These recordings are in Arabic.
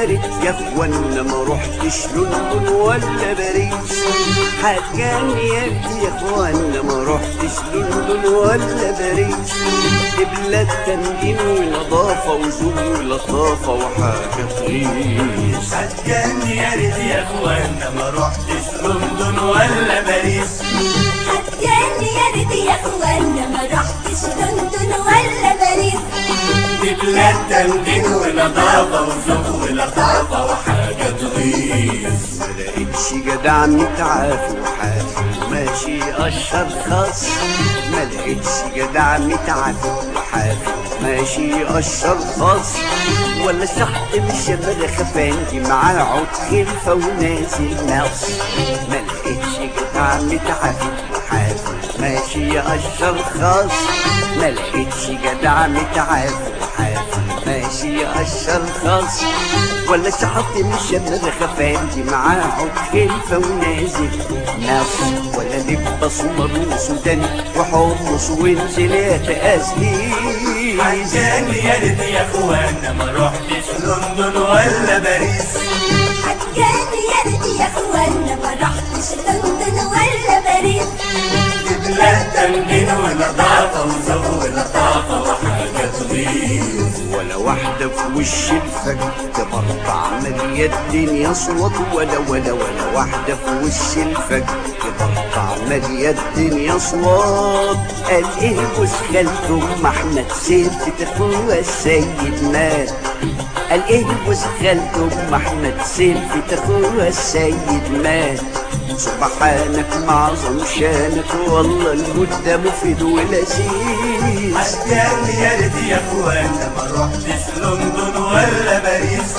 يا ريت يا اخوانا ما رحتش لندن ولا باريس. هتجني يا ريت يا اخوانا ما رحتش لندن ولا باريس. دي بلاد تنجيم ونظافة وذوق ولطافة وحاجة تغيظ. هتجني يا ريت يا اخوانا ما رحتش لندن ولا باريس. هتجني يا ريت يا اخوانا ما رحتش لندن ولا باريس. دي بلاد تنجيم ونظافة وذوق ولطافة وحاجة تغيظ. ملقتش جدع متعافي وحافي ماشي اشهر خاص. ملقتش جدع متعافي وحافي ماشي اشهر خاص. ولا شحط بالشمال خفانجي معاه عود خلفة ونازل ناص. ملقتش جدع متعافي وحافي ماشي اشهر خاص. ملقتش جدع متعافي وحافي ماشي اشهر خاص. ولا شحط من الشمال خفانجي معاه عود خلفة ونازل ناص. ولا لبس ومروس ودني وحمص وانزلات اسهيل. هتجني يا ريت يا اخوانا ما رحتش لندن ولا باريس. هتجني يا ريت يا اخوانا ما رحتش لندن ولا باريس. دي بلاد تنجيم ونظافة وذوق ولطافة وحاجة تغيظ. ولا واحدة في وش الفجر تبرطع مالية الدنيا صوت. ولا واحدة في وش الفجر تبرطع مالية الدنيا صوت. قال ايه جوز خالته ام احمد سلفت اخوها السيد مات. قال ايه جوز خالته ام احمد سلفت اخوها السيد مات. سبحانك معظم شانك والله المدة مفيد ولذيذ. هتجني يا ريت يا اخوانا ما رحتش لندن ولا باريس.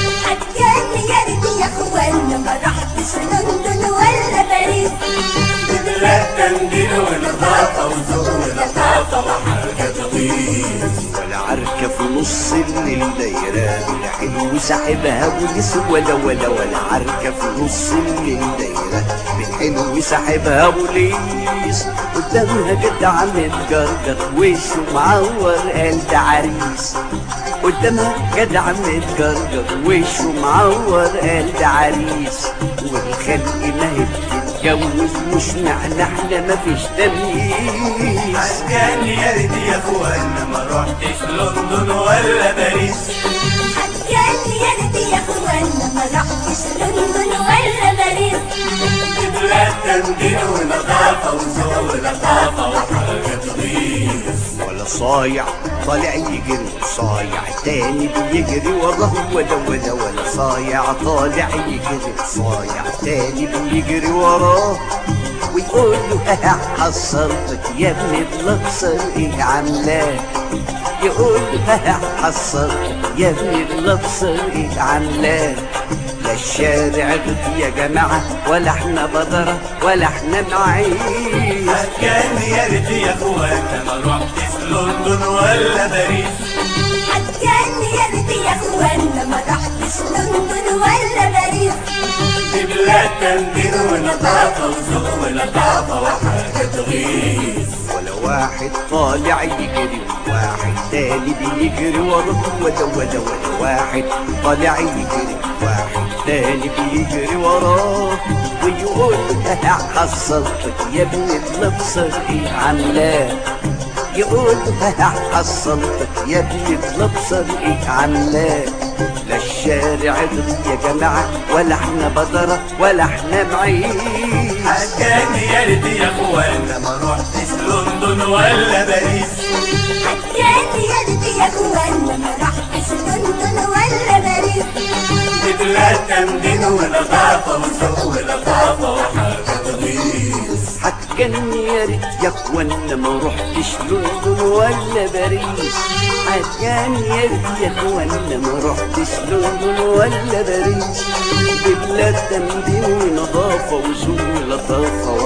هتجني يا ريت يا اخوانا ما رحتش لندن ولا باريس. دي بلاد تنجيم ونظافة وذوق ولطافة وحاجة تغيظ. ولا عركة في نص الليل دايرة بالحلو ساحبها وليس. ولا عركة في نص الليل دايرة بالحلو ساحبها وليس. قدامها جدع متجرجر وشه معور قال ده عريس. قدامها جدع متجرجر وشه معور قال ده عريس. والخلق ما هي بتتجوز مش احنا مفيش تمييز. هتجني يا ريت يا اخوانا ما رحتش لندن ولا باريس. هتجني يا ريت يا اخوانا ما رحتش لندن ولا باريس. دي بلاد تنجيم ونظافة وذوق ولطافة وحاجة تغيظ. ولا صايع طالع يجري وصايع تاني بيجري وراه. ولا صايع طالع يجري وصايع تاني بيجري وراه. ويقول له حصلتك يا ابن الابصر ايه عاملاه. يقول له حصلتك يا ابن الابصر ايه عاملاه. لا الشارع ضد يا جماعة ولا احنا بدرة ولا احنا معيش. هتجني يا ريت يا اخوانا ما رحتش لندن ولا باريس. هتجني يا ريت يا اخوانا ما رحتش لندن ولا باريس. دي بلاد تنجيم ونظافة وذوق ولطافة وحاجة تغيظ. ولا واحد طالع يجري وواحد تاني بيجري وراه. ولا واحد طالع يجري وواحد تاني بيجري وراه. ويقول حصلتك يا ابن الابصر ايه عاملاه. يقول حصلتك يا ابن الابصر ايه عاملاه. لا الشارع ضد يا جماعة ولا احنا بدرة ولا احنا معيش. هتجني يا ريت يا اخوانا ما رحتش لندن ولا باريس. هتجني يا ريت يا اخوانا ما رحتش لندن ولا باريس. دي بلاد تنجيم ونظافة وذوق ولطافة وحاجة تغيظ. هتجني يا ريت يا اخوانا ما رحتش لندن ولا باريس. هتجني يا ريت يا اخوانا ما رحتش لندن ولا باريس. دي بلاد تنجيم ونظافة وذوق ولطافة